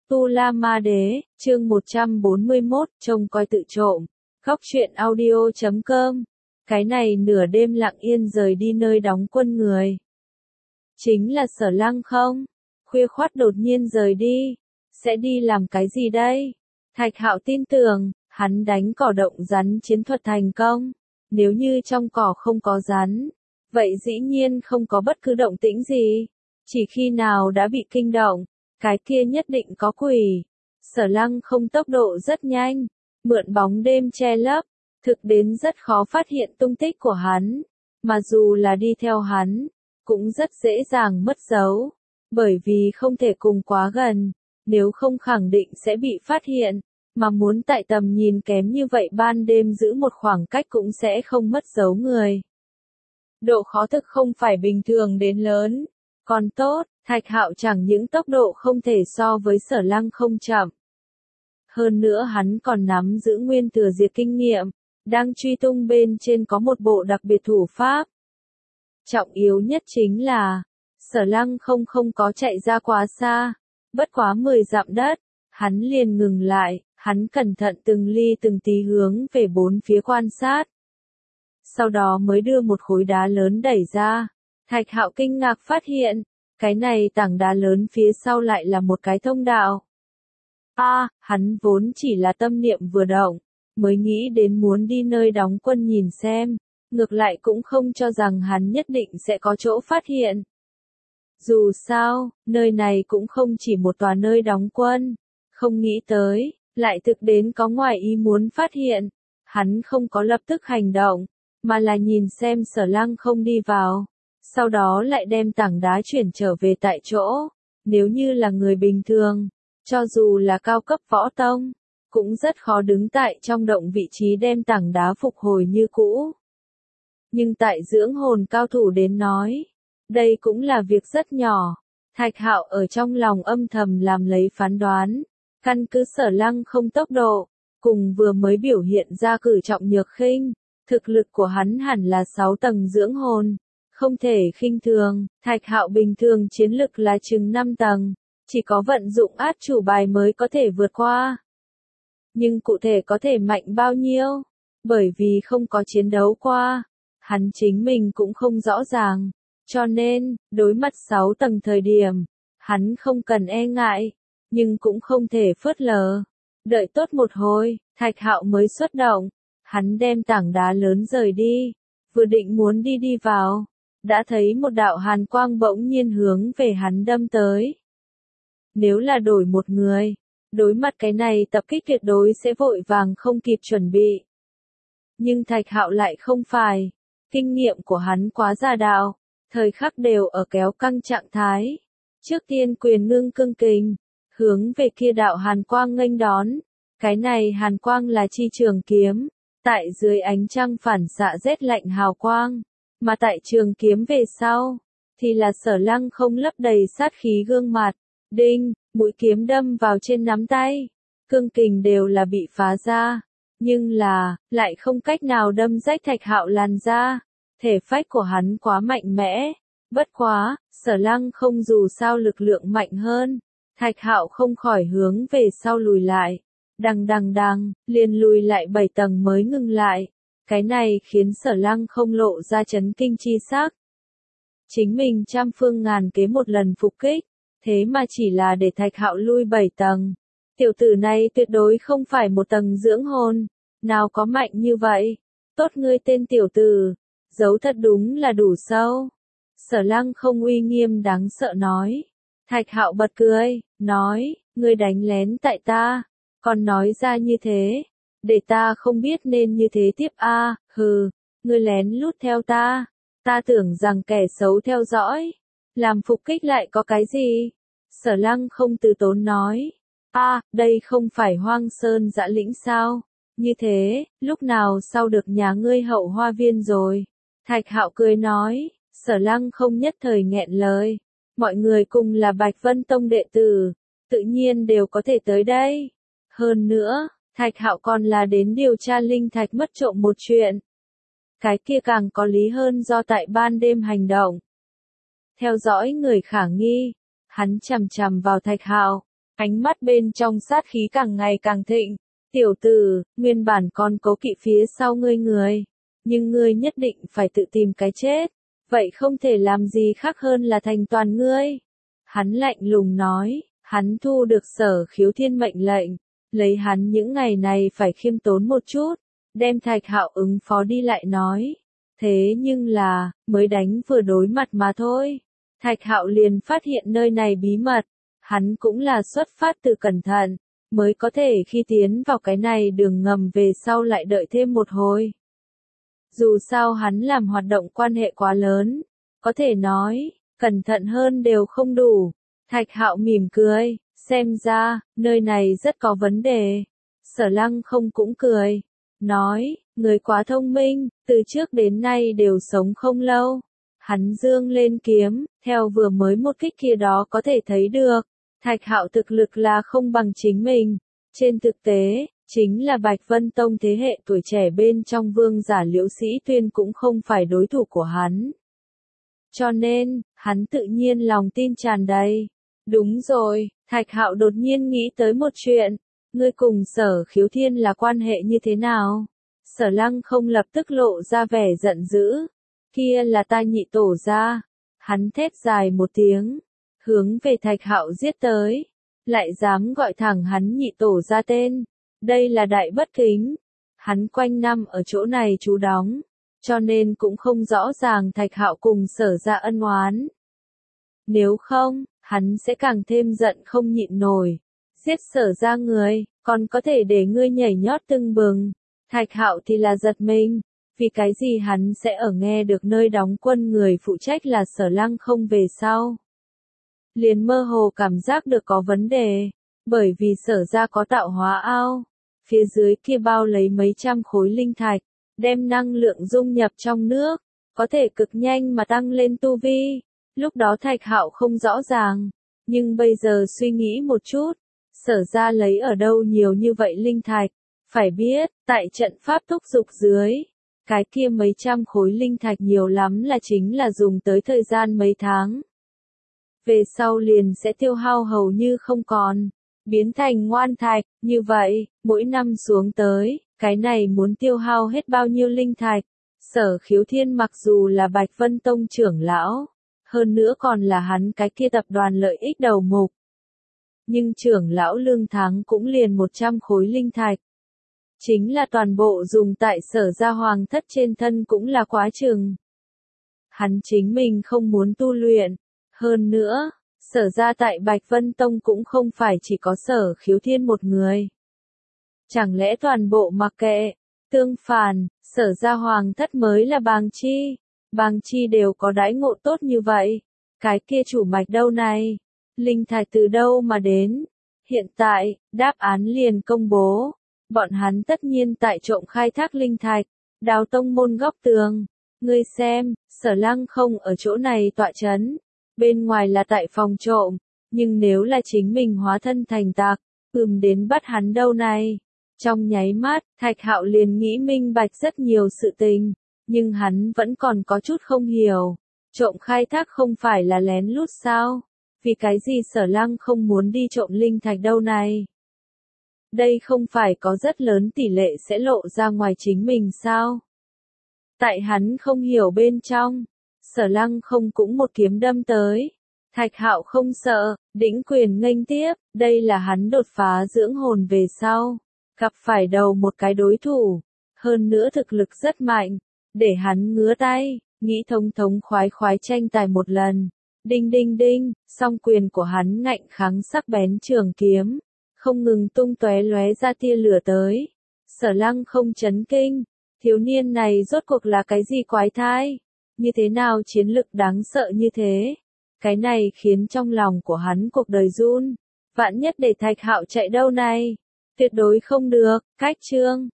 Tu La Ma Đế, chương 141, trông coi tự trộm. Góc truyện audio.com. Cái này nửa đêm lặng yên rời đi nơi đóng quân người. Chính là Sở Lăng không? Khuya khoắt đột nhiên rời đi. Sẽ đi làm cái gì đây? Thạch Hạo tin tưởng, hắn đánh cỏ động rắn chiến thuật thành công. Nếu như trong cỏ không có rắn, vậy dĩ nhiên không có bất cứ động tĩnh gì. Chỉ khi nào đã bị kinh động, cái kia nhất định có quỷ. Sở Lăng không tốc độ rất nhanh, mượn bóng đêm che lấp, thực đến rất khó phát hiện tung tích của hắn. Mà dù là đi theo hắn, cũng rất dễ dàng mất dấu, bởi vì không thể cùng quá gần, nếu không khẳng định sẽ bị phát hiện, mà muốn tại tầm nhìn kém như vậy ban đêm giữ một khoảng cách cũng sẽ không mất dấu người. Độ khó thực không phải bình thường đến lớn, còn tốt, Thạch Hạo chẳng những tốc độ không thể so với Sở Lăng không chậm. Hơn nữa hắn còn nắm giữ nguyên thừa diệt kinh nghiệm, đang truy tung bên trên có một bộ đặc biệt thủ pháp. Trọng yếu nhất chính là, Sở Lăng không có chạy ra quá xa, bất quá 10 dặm đất, hắn liền ngừng lại, hắn cẩn thận từng ly từng tí hướng về bốn phía quan sát. Sau đó mới đưa một khối đá lớn đẩy ra, Thạch Hạo kinh ngạc phát hiện, cái này tảng đá lớn phía sau lại là một cái thông đạo. Hắn vốn chỉ là tâm niệm vừa động, mới nghĩ đến muốn đi nơi đóng quân nhìn xem, ngược lại cũng không cho rằng hắn nhất định sẽ có chỗ phát hiện. Dù sao, nơi này cũng không chỉ một tòa nơi đóng quân, không nghĩ tới, lại thực đến có ngoài ý muốn phát hiện. Hắn không có lập tức hành động, mà là nhìn xem Sở Lăng không đi vào, sau đó lại đem tảng đá chuyển trở về tại chỗ. Nếu như là người bình thường, cho dù là cao cấp võ tông, cũng rất khó đứng tại trong động vị trí đem tảng đá phục hồi như cũ. Nhưng tại dưỡng hồn cao thủ đến nói, đây cũng là việc rất nhỏ. Thạch Hạo ở trong lòng âm thầm làm lấy phán đoán, căn cứ Sở Lăng không tốc độ, cùng vừa mới biểu hiện ra cử trọng nhược khinh, thực lực của hắn hẳn là 6 tầng dưỡng hồn, không thể khinh thường. Thạch Hạo bình thường chiến lực là chừng 5 tầng, chỉ có vận dụng át chủ bài mới có thể vượt qua. Nhưng cụ thể có thể mạnh bao nhiêu? Bởi vì không có chiến đấu qua, hắn chính mình cũng không rõ ràng. Cho nên, đối mặt 6 tầng thời điểm, hắn không cần e ngại, nhưng cũng không thể phớt lờ. Đợi tốt một hồi, Thạch Hạo mới xuất động, hắn đem tảng đá lớn rời đi, vừa định muốn đi vào, đã thấy một đạo hàn quang bỗng nhiên hướng về hắn đâm tới. Nếu là đổi một người, đối mặt cái này tập kích tuyệt đối sẽ vội vàng không kịp chuẩn bị. Nhưng Thạch Hạo lại không phải, kinh nghiệm của hắn quá già đạo, thời khắc đều ở kéo căng trạng thái. Trước tiên quyền ngưng cương kình, hướng về kia đạo hàn quang nghênh đón. Cái này hàn quang là chi trường kiếm, tại dưới ánh trăng phản xạ rét lạnh hào quang, mà tại trường kiếm về sau, thì là Sở Lăng không lấp đầy sát khí gương mặt. Đinh, mũi kiếm đâm vào trên nắm tay, cương kình đều là bị phá ra, nhưng là, lại không cách nào đâm rách Thạch Hạo làn da. Thể phách của hắn quá mạnh mẽ, bất quá, Sở Lăng không dù sao lực lượng mạnh hơn, Thạch Hạo không khỏi hướng về sau lùi lại, đằng, liền lùi lại 7 tầng mới ngừng lại. Cái này khiến Sở Lăng không lộ ra chấn kinh chi sắc. Chính mình trăm phương ngàn kế một lần phục kích, thế mà chỉ là để Thạch Hạo lui 7 tầng. Tiểu tử này tuyệt đối không phải một tầng dưỡng hồn, nào có mạnh như vậy. Tốt ngươi tên tiểu tử, giấu thật đúng là đủ sâu. Sở Lăng không uy nghiêm đáng sợ nói. Thạch Hạo bật cười, nói, ngươi đánh lén tại ta, còn nói ra như thế, để ta không biết nên như thế tiếp hừ, ngươi lén lút theo ta tưởng rằng kẻ xấu theo dõi, làm phục kích lại có cái gì? Sở Lăng không từ tốn nói, đây không phải Hoang Sơn Dã Lĩnh sao? Như thế, lúc nào sau được nhà ngươi Hậu Hoa Viên rồi? Thạch Hạo cười nói. Sở Lăng không nhất thời nghẹn lời, mọi người cùng là Bạch Vân Tông đệ tử, tự nhiên đều có thể tới đây. Hơn nữa, Thạch Hạo còn là đến điều tra linh thạch mất trộm một chuyện. Cái kia càng có lý hơn do tại ban đêm hành động. Theo dõi người khả nghi, hắn chằm chằm vào Thạch Hạo, Ánh mắt bên trong sát khí càng ngày càng thịnh. Tiểu tử, nguyên bản con cố kỵ phía sau ngươi người. Nhưng ngươi nhất định phải tự tìm cái chết. Vậy không thể làm gì khác hơn là thành toàn ngươi. Hắn lạnh lùng nói, hắn thu được Sở Khiếu Thiên mệnh lệnh. Lấy hắn những ngày này phải khiêm tốn một chút. Đem Thạch Hạo ứng phó đi lại nói. Thế nhưng là, mới đánh vừa đối mặt mà thôi. Thạch Hạo liền phát hiện nơi này bí mật. Hắn cũng là xuất phát từ cẩn thận, mới có thể khi tiến vào cái này đường ngầm về sau lại đợi thêm một hồi. Dù sao hắn làm hoạt động quan hệ quá lớn, có thể nói, cẩn thận hơn đều không đủ. Thạch Hạo mỉm cười, xem ra, nơi này rất có vấn đề. Sở Lăng không cũng cười, nói, người quá thông minh, từ trước đến nay đều sống không lâu. Hắn dương lên kiếm, theo vừa mới một kích kia đó có thể thấy được. Thạch Hạo thực lực là không bằng chính mình. Trên thực tế, chính là Bạch Vân Tông thế hệ tuổi trẻ bên trong vương giả Liễu Sĩ Tuyên cũng không phải đối thủ của hắn. Cho nên, hắn tự nhiên lòng tin tràn đầy. Đúng rồi, Thạch Hạo đột nhiên nghĩ tới một chuyện. Ngươi cùng Sở Khiếu Thiên là quan hệ như thế nào? Sở Lăng không lập tức lộ ra vẻ giận dữ. Kia là ta nhị tổ gia. Hắn thét dài một tiếng, hướng về Thạch Hạo giết tới, lại dám gọi thẳng hắn nhị tổ gia tên, đây là đại bất kính. Hắn quanh năm ở chỗ này trú đóng, cho nên cũng không rõ ràng Thạch Hạo cùng Sở gia ân oán. Nếu không, hắn sẽ càng thêm giận không nhịn nổi, giết Sở gia người, còn có thể để ngươi nhảy nhót tưng bừng. Thạch Hạo thì là giật mình. Vì cái gì hắn sẽ ở nghe được nơi đóng quân người phụ trách là Sở Lăng không về sau. Liền mơ hồ cảm giác được có vấn đề, bởi vì Sở gia có tạo hóa ao, phía dưới kia bao lấy mấy trăm khối linh thạch, đem năng lượng dung nhập trong nước, có thể cực nhanh mà tăng lên tu vi. Lúc đó Thạch Hạo không rõ ràng, nhưng bây giờ suy nghĩ một chút, Sở gia lấy ở đâu nhiều như vậy linh thạch, phải biết, tại trận pháp thúc dục dưới. Cái kia mấy trăm khối linh thạch nhiều lắm là chính là dùng tới thời gian mấy tháng. Về sau liền sẽ tiêu hao hầu như không còn, biến thành ngoan thạch, như vậy, mỗi năm xuống tới, cái này muốn tiêu hao hết bao nhiêu linh thạch. Sở Khiếu Thiên mặc dù là Bạch Vân Tông trưởng lão, hơn nữa còn là hắn cái kia tập đoàn lợi ích đầu mục. Nhưng trưởng lão lương tháng cũng liền 100 khối linh thạch. Chính là toàn bộ dùng tại Sở gia hoàng thất trên thân cũng là quá chừng. Hắn chính mình không muốn tu luyện. Hơn nữa, Sở gia tại Bạch Vân Tông cũng không phải chỉ có Sở Khiếu Thiên một người. Chẳng lẽ toàn bộ mặc kệ, tương phản, Sở gia hoàng thất mới là Bàng Chi đều có đãi ngộ tốt như vậy. Cái kia chủ mạch đâu này? Linh thạch từ đâu mà đến? Hiện tại, đáp án liền công bố. Bọn hắn tất nhiên tại trộm khai thác linh thạch, đào tông môn góc tường. Ngươi xem, Sở Lăng không ở chỗ này tọa chấn, bên ngoài là tại phòng trộm, nhưng nếu là chính mình hóa thân thành tặc, đến bắt hắn đâu này. Trong nháy mắt, Thạch Hạo liền nghĩ minh bạch rất nhiều sự tình, nhưng hắn vẫn còn có chút không hiểu. Trộm khai thác không phải là lén lút sao? Vì cái gì Sở Lăng không muốn đi trộm linh thạch đâu này? Đây không phải có rất lớn tỷ lệ sẽ lộ ra ngoài chính mình sao? Tại hắn không hiểu bên trong, Sở Lăng không cũng một kiếm đâm tới. Thạch Hạo không sợ, đĩnh quyền nghênh tiếp, đây là hắn đột phá dưỡng hồn về sau, gặp phải đầu một cái đối thủ, hơn nữa thực lực rất mạnh, để hắn ngứa tay, nghĩ thống khoái tranh tài một lần. Đinh đinh đinh, song quyền của hắn ngạnh kháng sắc bén trường kiếm, không ngừng tung tóe lóe ra tia lửa tới. Sở Lăng không chấn kinh, thiếu niên này rốt cuộc là cái gì quái thai? Như thế nào chiến lực đáng sợ như thế? Cái này khiến trong lòng của hắn cuộc đời run. Vạn nhất để Thạch Hạo chạy đâu này? Tuyệt đối không được, cách chương.